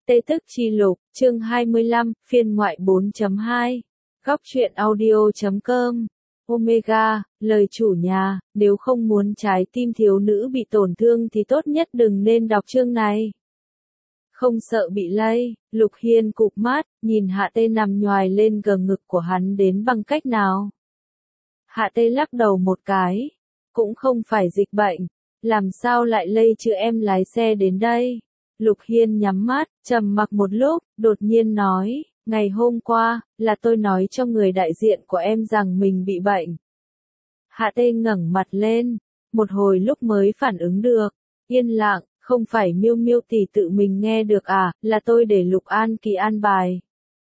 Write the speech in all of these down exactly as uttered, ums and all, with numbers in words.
Tê Tức Chi Lục, chương hai mươi lăm, phiên ngoại bốn chấm hai. Góc truyện audio chấm com. Omega, lời chủ nhà, nếu không muốn trái tim thiếu nữ bị tổn thương thì tốt nhất đừng nên đọc chương này. Không sợ bị lây, Lục Hiên cụp mắt, nhìn Hạ Tê nằm nhoài lên gờ ngực của hắn đến bằng cách nào. Hạ Tê lắc đầu một cái. Cũng không phải dịch bệnh, làm sao lại lây chứ em lái xe đến đây. Lục Hiên nhắm mắt, trầm mặc một lúc, đột nhiên nói, ngày hôm qua, là tôi nói cho người đại diện của em rằng mình bị bệnh. Hạ Tê ngẩng mặt lên, một hồi lúc mới phản ứng được, yên lặng, không phải Miêu Miêu tỷ tự mình nghe được à, là tôi để Lục An Kỳ an bài.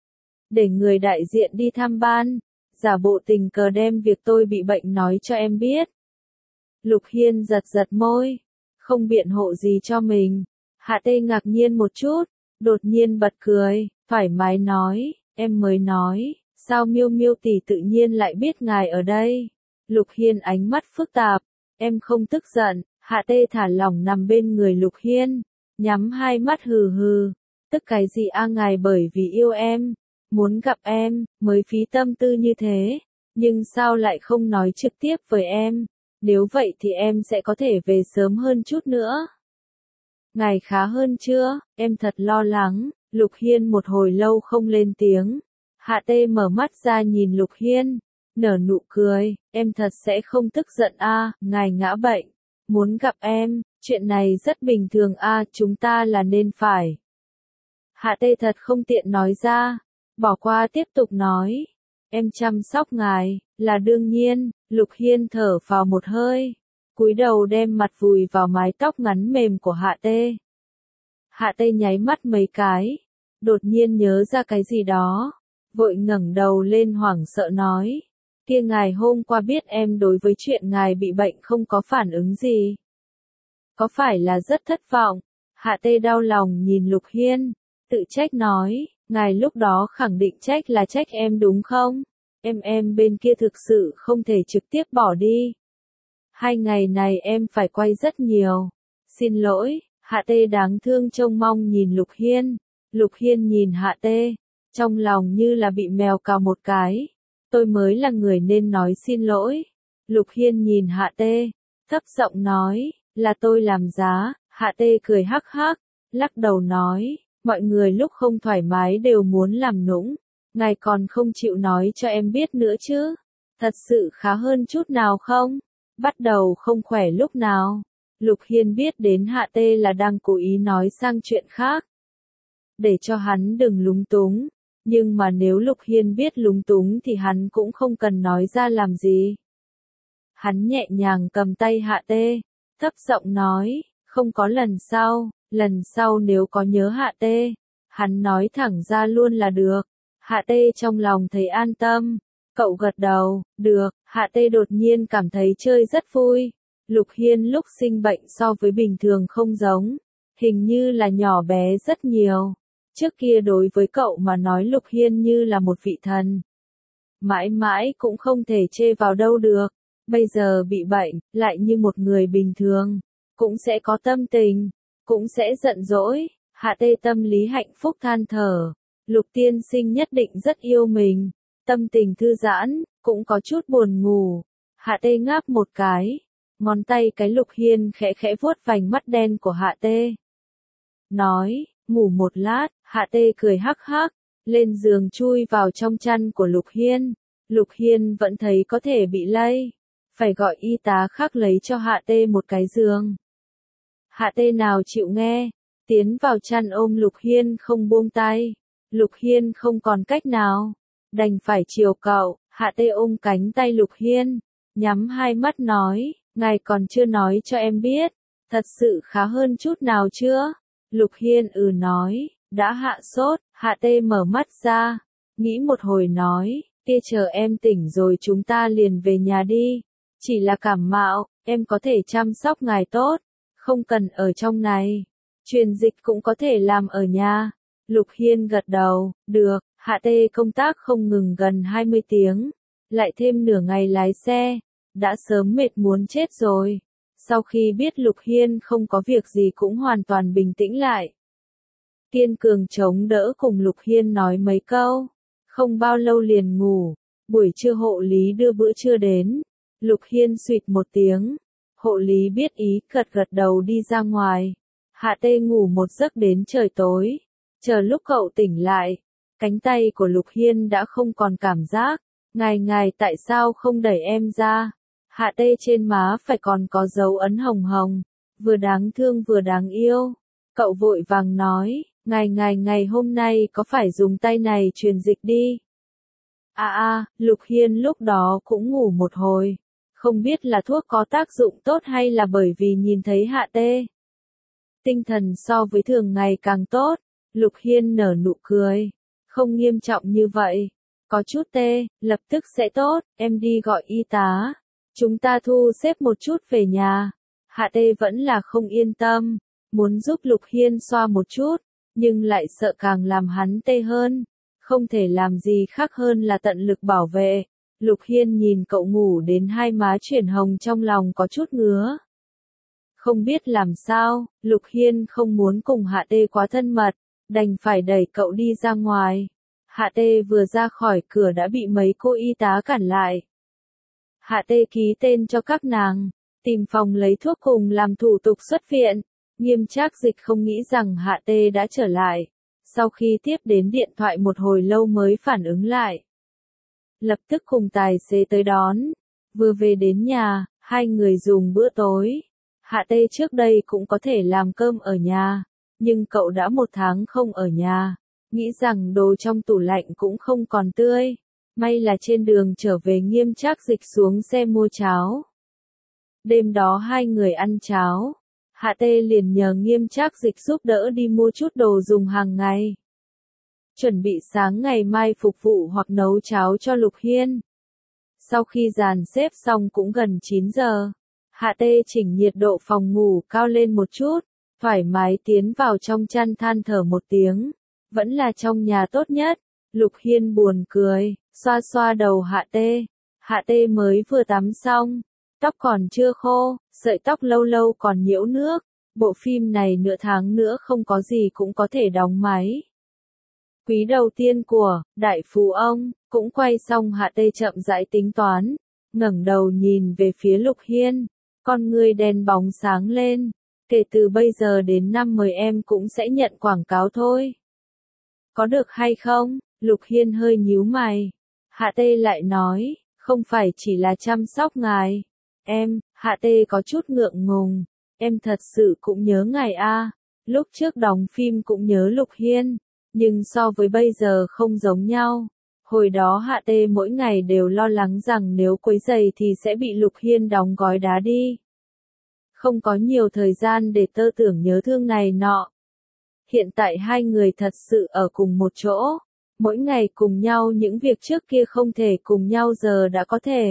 Để người đại diện đi thăm ban, giả bộ tình cờ đem việc tôi bị bệnh nói cho em biết. Lục Hiên giật giật môi, không biện hộ gì cho mình. Hạ Tê ngạc nhiên một chút, đột nhiên bật cười, thoải mái nói, em mới nói, sao Miêu Miêu tỷ tự nhiên lại biết ngài ở đây. Lục Hiên ánh mắt phức tạp, em không tức giận. Hạ Tê thả lỏng nằm bên người Lục Hiên, nhắm hai mắt hừ hừ, tức cái gì a ngài bởi vì yêu em, muốn gặp em, mới phí tâm tư như thế, nhưng sao lại không nói trực tiếp với em, nếu vậy thì em sẽ có thể về sớm hơn chút nữa. Ngài khá hơn chưa, em thật lo lắng. Lục Hiên một hồi lâu không lên tiếng. Hạ Tê mở mắt ra nhìn Lục Hiên, nở nụ cười, em thật sẽ không tức giận a, ngài ngã bệnh, muốn gặp em, chuyện này rất bình thường a, chúng ta là nên phải. Hạ Tê thật không tiện nói ra, bỏ qua tiếp tục nói, em chăm sóc ngài, là đương nhiên. Lục Hiên thở vào một hơi, cúi đầu đem mặt vùi vào mái tóc ngắn mềm của Hạ Tê. Hạ Tê nháy mắt mấy cái, đột nhiên nhớ ra cái gì đó, vội ngẩng đầu lên hoảng sợ nói, kia ngài hôm qua biết em đối với chuyện ngài bị bệnh không có phản ứng gì. Có phải là rất thất vọng? Hạ Tê đau lòng nhìn Lục Hiên, tự trách nói, ngài lúc đó khẳng định trách là trách em đúng không? Em em bên kia thực sự không thể trực tiếp bỏ đi. Hai ngày này em phải quay rất nhiều. Xin lỗi. Hạ Tê đáng thương trông mong nhìn Lục Hiên. Lục Hiên nhìn Hạ Tê, trong lòng như là bị mèo cào một cái. Tôi mới là người nên nói xin lỗi. Lục Hiên nhìn Hạ Tê, thấp giọng nói, là tôi làm giá. Hạ Tê cười hắc hắc, lắc đầu nói, mọi người lúc không thoải mái đều muốn làm nũng. Ngài còn không chịu nói cho em biết nữa chứ. Thật sự khá hơn chút nào không? Bắt đầu không khỏe lúc nào? Lục Hiên biết đến Hạ Tê là đang cố ý nói sang chuyện khác, để cho hắn đừng lúng túng, nhưng mà nếu Lục Hiên biết lúng túng thì hắn cũng không cần nói ra làm gì. Hắn nhẹ nhàng cầm tay Hạ Tê, thấp giọng nói, không có lần sau, lần sau nếu có nhớ Hạ Tê, hắn nói thẳng ra luôn là được. Hạ Tê trong lòng thấy an tâm, cậu gật đầu, được. Hạ Tê đột nhiên cảm thấy chơi rất vui. Lục Hiên lúc sinh bệnh so với bình thường không giống, hình như là nhỏ bé rất nhiều. Trước kia đối với cậu mà nói Lục Hiên như là một vị thần, mãi mãi cũng không thể chê vào đâu được. Bây giờ bị bệnh, lại như một người bình thường, cũng sẽ có tâm tình, cũng sẽ giận dỗi. Hạ Tê tâm lý hạnh phúc than thở, Lục tiên sinh nhất định rất yêu mình, tâm tình thư giãn, cũng có chút buồn ngủ. Hạ Tê ngáp một cái, ngón tay cái Lục Hiên khẽ khẽ vuốt vành mắt đen của Hạ Tê. Nói, ngủ một lát. Hạ Tê cười hắc hắc, lên giường chui vào trong chăn của Lục Hiên. Lục Hiên vẫn thấy có thể bị lây, phải gọi y tá khác lấy cho Hạ Tê một cái giường. Hạ Tê nào chịu nghe, tiến vào chăn ôm Lục Hiên không buông tay. Lục Hiên không còn cách nào, đành phải chiều cậu. Hạ Tê ôm cánh tay Lục Hiên, nhắm hai mắt nói, ngài còn chưa nói cho em biết, thật sự khá hơn chút nào chưa? Lục Hiên ừ nói, đã hạ sốt. Hạ Tê mở mắt ra, nghĩ một hồi nói, kia chờ em tỉnh rồi chúng ta liền về nhà đi. Chỉ là cảm mạo, em có thể chăm sóc ngài tốt, không cần ở trong này. Truyền dịch cũng có thể làm ở nhà. Lục Hiên gật đầu, được. Hạ Tê công tác không ngừng gần hai mươi tiếng, lại thêm nửa ngày lái xe, đã sớm mệt muốn chết rồi. Sau khi biết Lục Hiên không có việc gì cũng hoàn toàn bình tĩnh lại. kiên cường chống đỡ cùng Lục Hiên nói mấy câu. Không bao lâu liền ngủ, buổi trưa hộ lý đưa bữa trưa đến. Lục Hiên suýt một tiếng. Hộ lý biết ý, gật gật đầu đi ra ngoài. Hạ Tê ngủ một giấc đến trời tối. Chờ lúc cậu tỉnh lại, cánh tay của Lục Hiên đã không còn cảm giác. Ngài ngài tại sao không đẩy em ra? Hạ Tê trên má phải còn có dấu ấn hồng hồng, vừa đáng thương vừa đáng yêu. Cậu vội vàng nói, ngài ngài ngày hôm nay có phải dùng tay này truyền dịch đi? À à, Lục Hiên lúc đó cũng ngủ một hồi. Không biết là thuốc có tác dụng tốt hay là bởi vì nhìn thấy Hạ Tê tinh thần so với thường ngày càng tốt. Lục Hiên nở nụ cười. Không nghiêm trọng như vậy. Có chút tê, lập tức sẽ tốt, em đi gọi y tá. Chúng ta thu xếp một chút về nhà. Hạ Tê vẫn là không yên tâm. Muốn giúp Lục Hiên xoa một chút, nhưng lại sợ càng làm hắn tê hơn. Không thể làm gì khác hơn là tận lực bảo vệ. Lục Hiên nhìn cậu ngủ đến hai má chuyển hồng trong lòng có chút ngứa. Không biết làm sao, Lục Hiên không muốn cùng Hạ Tê quá thân mật, đành phải đẩy cậu đi ra ngoài. Hạ Tê vừa ra khỏi cửa đã bị mấy cô y tá cản lại. Hạ Tê ký tên cho các nàng, tìm phòng lấy thuốc cùng làm thủ tục xuất viện. Nghiêm Trác Dịch không nghĩ rằng Hạ Tê đã trở lại. Sau khi tiếp đến điện thoại một hồi lâu mới phản ứng lại. Lập tức cùng tài xế tới đón. Vừa về đến nhà, hai người dùng bữa tối. Hạ Tê trước đây cũng có thể làm cơm ở nhà, nhưng cậu đã một tháng không ở nhà. Nghĩ rằng đồ trong tủ lạnh cũng không còn tươi. May là trên đường trở về Nghiêm Trác Dịch xuống xe mua cháo. Đêm đó hai người ăn cháo. Hạ Tê liền nhờ Nghiêm Trác Dịch giúp đỡ đi mua chút đồ dùng hàng ngày. Chuẩn bị sáng ngày mai phục vụ hoặc nấu cháo cho Lục Hiên. Sau khi dàn xếp xong cũng gần chín giờ. Hạ Tê chỉnh nhiệt độ phòng ngủ cao lên một chút, thoải mái tiến vào trong chăn than thở một tiếng. Vẫn là trong nhà tốt nhất. Lục Hiên buồn cười, xoa xoa đầu Hạ Tê. Hạ Tê mới vừa tắm xong, tóc còn chưa khô, sợi tóc lâu lâu còn nhiễu nước. Bộ phim này nửa tháng nữa không có gì cũng có thể đóng máy. Quý đầu tiên của Đại Phú Ông cũng quay xong. Hạ Tê chậm rãi tính toán, ngẩng đầu nhìn về phía Lục Hiên, con người đen bóng sáng lên. Kể từ bây giờ đến năm mười em cũng sẽ nhận quảng cáo thôi. Có được hay không? Lục Hiên hơi nhíu mày. Hạ Tê lại nói, không phải chỉ là chăm sóc ngài. Em, Hạ Tê có chút ngượng ngùng. Em thật sự cũng nhớ ngài a. Lúc trước đóng phim cũng nhớ Lục Hiên, nhưng so với bây giờ không giống nhau. Hồi đó Hạ Tê mỗi ngày đều lo lắng rằng nếu quấy rầy thì sẽ bị Lục Hiên đóng gói đá đi. Không có nhiều thời gian để tơ tưởng nhớ thương này nọ. Hiện tại hai người thật sự ở cùng một chỗ. Mỗi ngày cùng nhau, những việc trước kia không thể cùng nhau giờ đã có thể.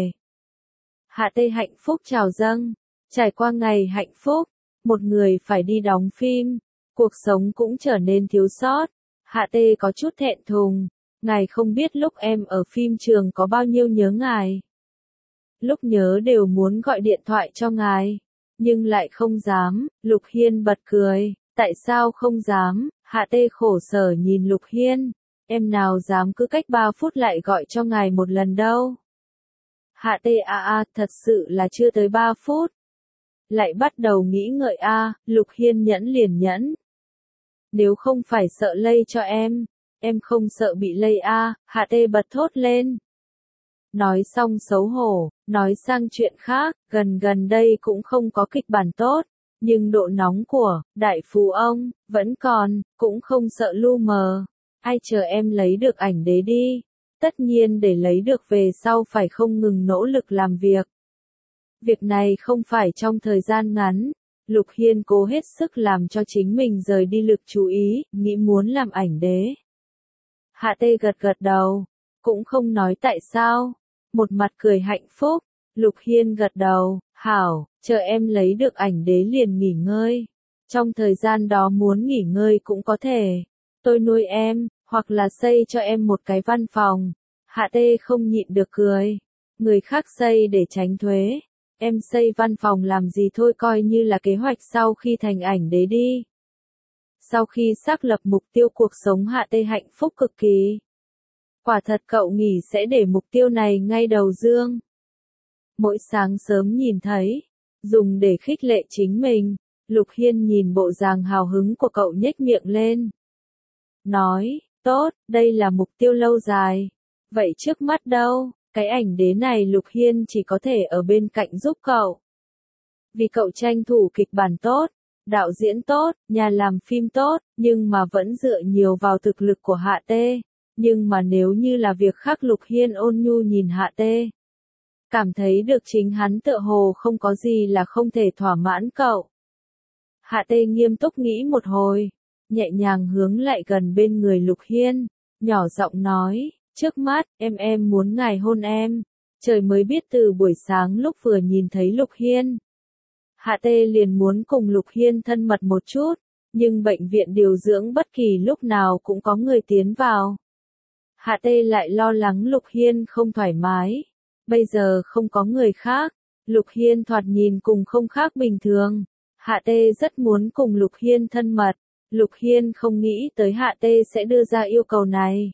Hạ Tê hạnh phúc trào dâng. Trải qua ngày hạnh phúc, một người phải đi đóng phim, cuộc sống cũng trở nên thiếu sót. Hạ Tê có chút thẹn thùng. Ngài không biết lúc em ở phim trường có bao nhiêu nhớ ngài. Lúc nhớ đều muốn gọi điện thoại cho ngài, nhưng lại không dám. Lục Hiên bật cười. Tại sao không dám? Hạ Tê khổ sở nhìn Lục Hiên. Em nào dám cứ cách ba phút lại gọi cho ngài một lần đâu. Hạ Tê a a, thật sự là chưa tới ba phút. Lại bắt đầu nghĩ ngợi a, à, Lục Hiên nhẫn liền nhẫn. Nếu không phải sợ lây cho em, em không sợ bị lây a, à, Hạ Tê bật thốt lên. Nói xong xấu hổ, nói sang chuyện khác, gần gần đây cũng không có kịch bản tốt, nhưng độ nóng của Đại Phú Ông vẫn còn, cũng không sợ lu mờ. Ai chờ em lấy được ảnh đế đi. Tất nhiên để lấy được về sau phải không ngừng nỗ lực làm việc. Việc này không phải trong thời gian ngắn. Lục Hiên cố hết sức làm cho chính mình rời đi lực chú ý, nghĩ muốn làm ảnh đế. Hạ Tê gật gật đầu, cũng không nói tại sao. Một mặt cười hạnh phúc. Lục Hiên gật đầu, hảo, chờ em lấy được ảnh đế liền nghỉ ngơi. Trong thời gian đó muốn nghỉ ngơi cũng có thể. Tôi nuôi em, hoặc là xây cho em một cái văn phòng. Hạ Tê không nhịn được cười. Người khác xây để tránh thuế. Em xây văn phòng làm gì thôi, coi như là kế hoạch sau khi thành ảnh đế đi. Sau khi xác lập mục tiêu cuộc sống Hạ Tê hạnh phúc cực kỳ. Quả thật cậu nghỉ sẽ để mục tiêu này ngay đầu dương. Mỗi sáng sớm nhìn thấy, dùng để khích lệ chính mình, Lục Hiên nhìn bộ dáng hào hứng của cậu nhếch miệng lên. Nói, tốt, đây là mục tiêu lâu dài. Vậy trước mắt đâu, cái ảnh đế này Lục Hiên chỉ có thể ở bên cạnh giúp cậu. Vì cậu tranh thủ kịch bản tốt, đạo diễn tốt, nhà làm phim tốt, nhưng mà vẫn dựa nhiều vào thực lực của Hạ Tê. Nhưng mà nếu như là việc khác Lục Hiên ôn nhu nhìn Hạ Tê. Cảm thấy được chính hắn tựa hồ không có gì là không thể thỏa mãn cậu. Hạ Tê nghiêm túc nghĩ một hồi, nhẹ nhàng hướng lại gần bên người Lục Hiên, nhỏ giọng nói, trước mắt, em em muốn ngài hôn em. Trời mới biết từ buổi sáng lúc vừa nhìn thấy Lục Hiên. Hạ Tê liền muốn cùng Lục Hiên thân mật một chút, nhưng bệnh viện điều dưỡng bất kỳ lúc nào cũng có người tiến vào. Hạ Tê lại lo lắng Lục Hiên không thoải mái. Bây giờ không có người khác, Lục Hiên thoạt nhìn cùng không khác bình thường. Hạ Tê rất muốn cùng Lục Hiên thân mật. Lục Hiên không nghĩ tới Hạ Tê sẽ đưa ra yêu cầu này.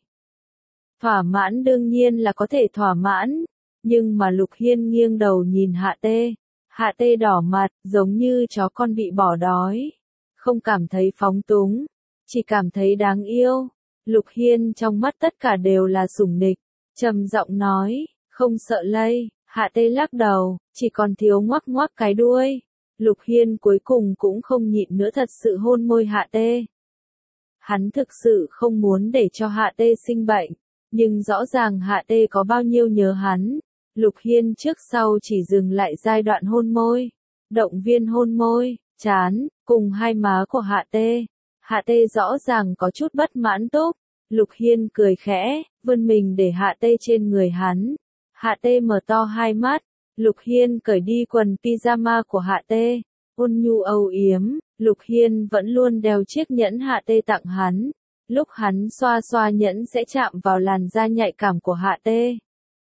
Thỏa mãn đương nhiên là có thể thỏa mãn, nhưng mà Lục Hiên nghiêng đầu nhìn Hạ Tê. Hạ Tê đỏ mặt, giống như chó con bị bỏ đói. Không cảm thấy phóng túng, chỉ cảm thấy đáng yêu. Lục Hiên trong mắt tất cả đều là sủng nịch, trầm giọng nói, không sợ lây. Hạ Tê lắc đầu, chỉ còn thiếu ngoắc ngoắc cái đuôi. Lục Hiên cuối cùng cũng không nhịn nữa thật sự hôn môi Hạ Tê. Hắn thực sự không muốn để cho Hạ Tê sinh bệnh, nhưng rõ ràng Hạ Tê có bao nhiêu nhớ hắn. Lục Hiên trước sau chỉ dừng lại giai đoạn hôn môi, động viên hôn môi, trán, cùng hai má của Hạ Tê. Hạ Tê rõ ràng có chút bất mãn túc. Lục Hiên cười khẽ, vươn mình để Hạ Tê trên người hắn. Hạ Tê mở to hai mắt. Lục Hiên cởi đi quần pyjama của Hạ Tê, ôn nhu âu yếm. Lục Hiên vẫn luôn đeo chiếc nhẫn Hạ Tê tặng hắn. Lúc hắn xoa xoa nhẫn sẽ chạm vào làn da nhạy cảm của Hạ Tê.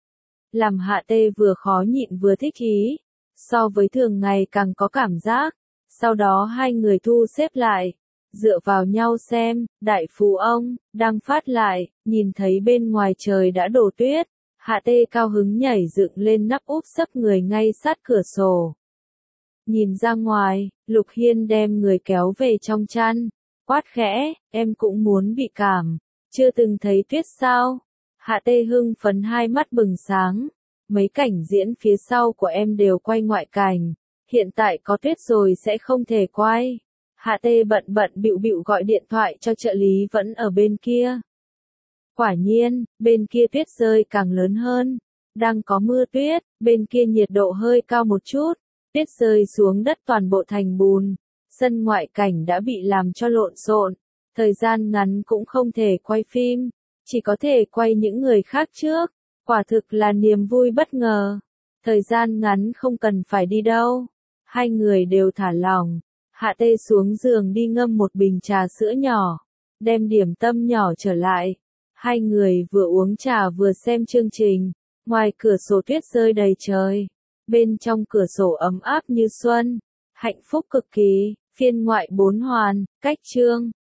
Làm Hạ Tê vừa khó nhịn vừa thích ý, so với thường ngày càng có cảm giác. Sau đó hai người thu xếp lại, dựa vào nhau xem, đại phú ông, đang phát lại, nhìn thấy bên ngoài trời đã đổ tuyết. Hạ Tê cao hứng nhảy dựng lên nắp úp sấp người ngay sát cửa sổ. Nhìn ra ngoài, Lục Hiên đem người kéo về trong chăn, quát khẽ, em cũng muốn bị cảm, chưa từng thấy tuyết sao? Hạ Tê hưng phấn hai mắt bừng sáng, mấy cảnh diễn phía sau của em đều quay ngoại cảnh, hiện tại có tuyết rồi sẽ không thể quay. Hạ Tê bận bận bịu bịu gọi điện thoại cho trợ lý vẫn ở bên kia. Quả nhiên, bên kia tuyết rơi càng lớn hơn, đang có mưa tuyết, bên kia nhiệt độ hơi cao một chút, tuyết rơi xuống đất toàn bộ thành bùn, sân ngoại cảnh đã bị làm cho lộn xộn, thời gian ngắn cũng không thể quay phim, chỉ có thể quay những người khác trước, quả thực là niềm vui bất ngờ, thời gian ngắn không cần phải đi đâu, hai người đều thả lỏng. Hạ Tê xuống giường đi ngâm một bình trà sữa nhỏ, đem điểm tâm nhỏ trở lại. Hai người vừa uống trà vừa xem chương trình, ngoài cửa sổ tuyết rơi đầy trời, bên trong cửa sổ ấm áp như xuân, hạnh phúc cực kỳ. Phiên ngoại bốn hoàn, cách chương